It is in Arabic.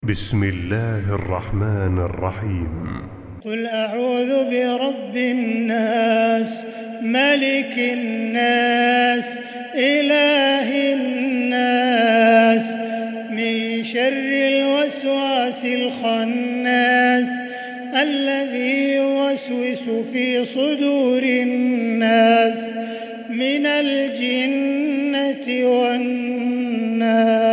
بسم الله الرحمن الرحيم. قل أعوذ برب الناس، ملك الناس، إله الناس، من شر الوسواس الخناس الذي يوسوس في صدور الناس من الجنة والناس.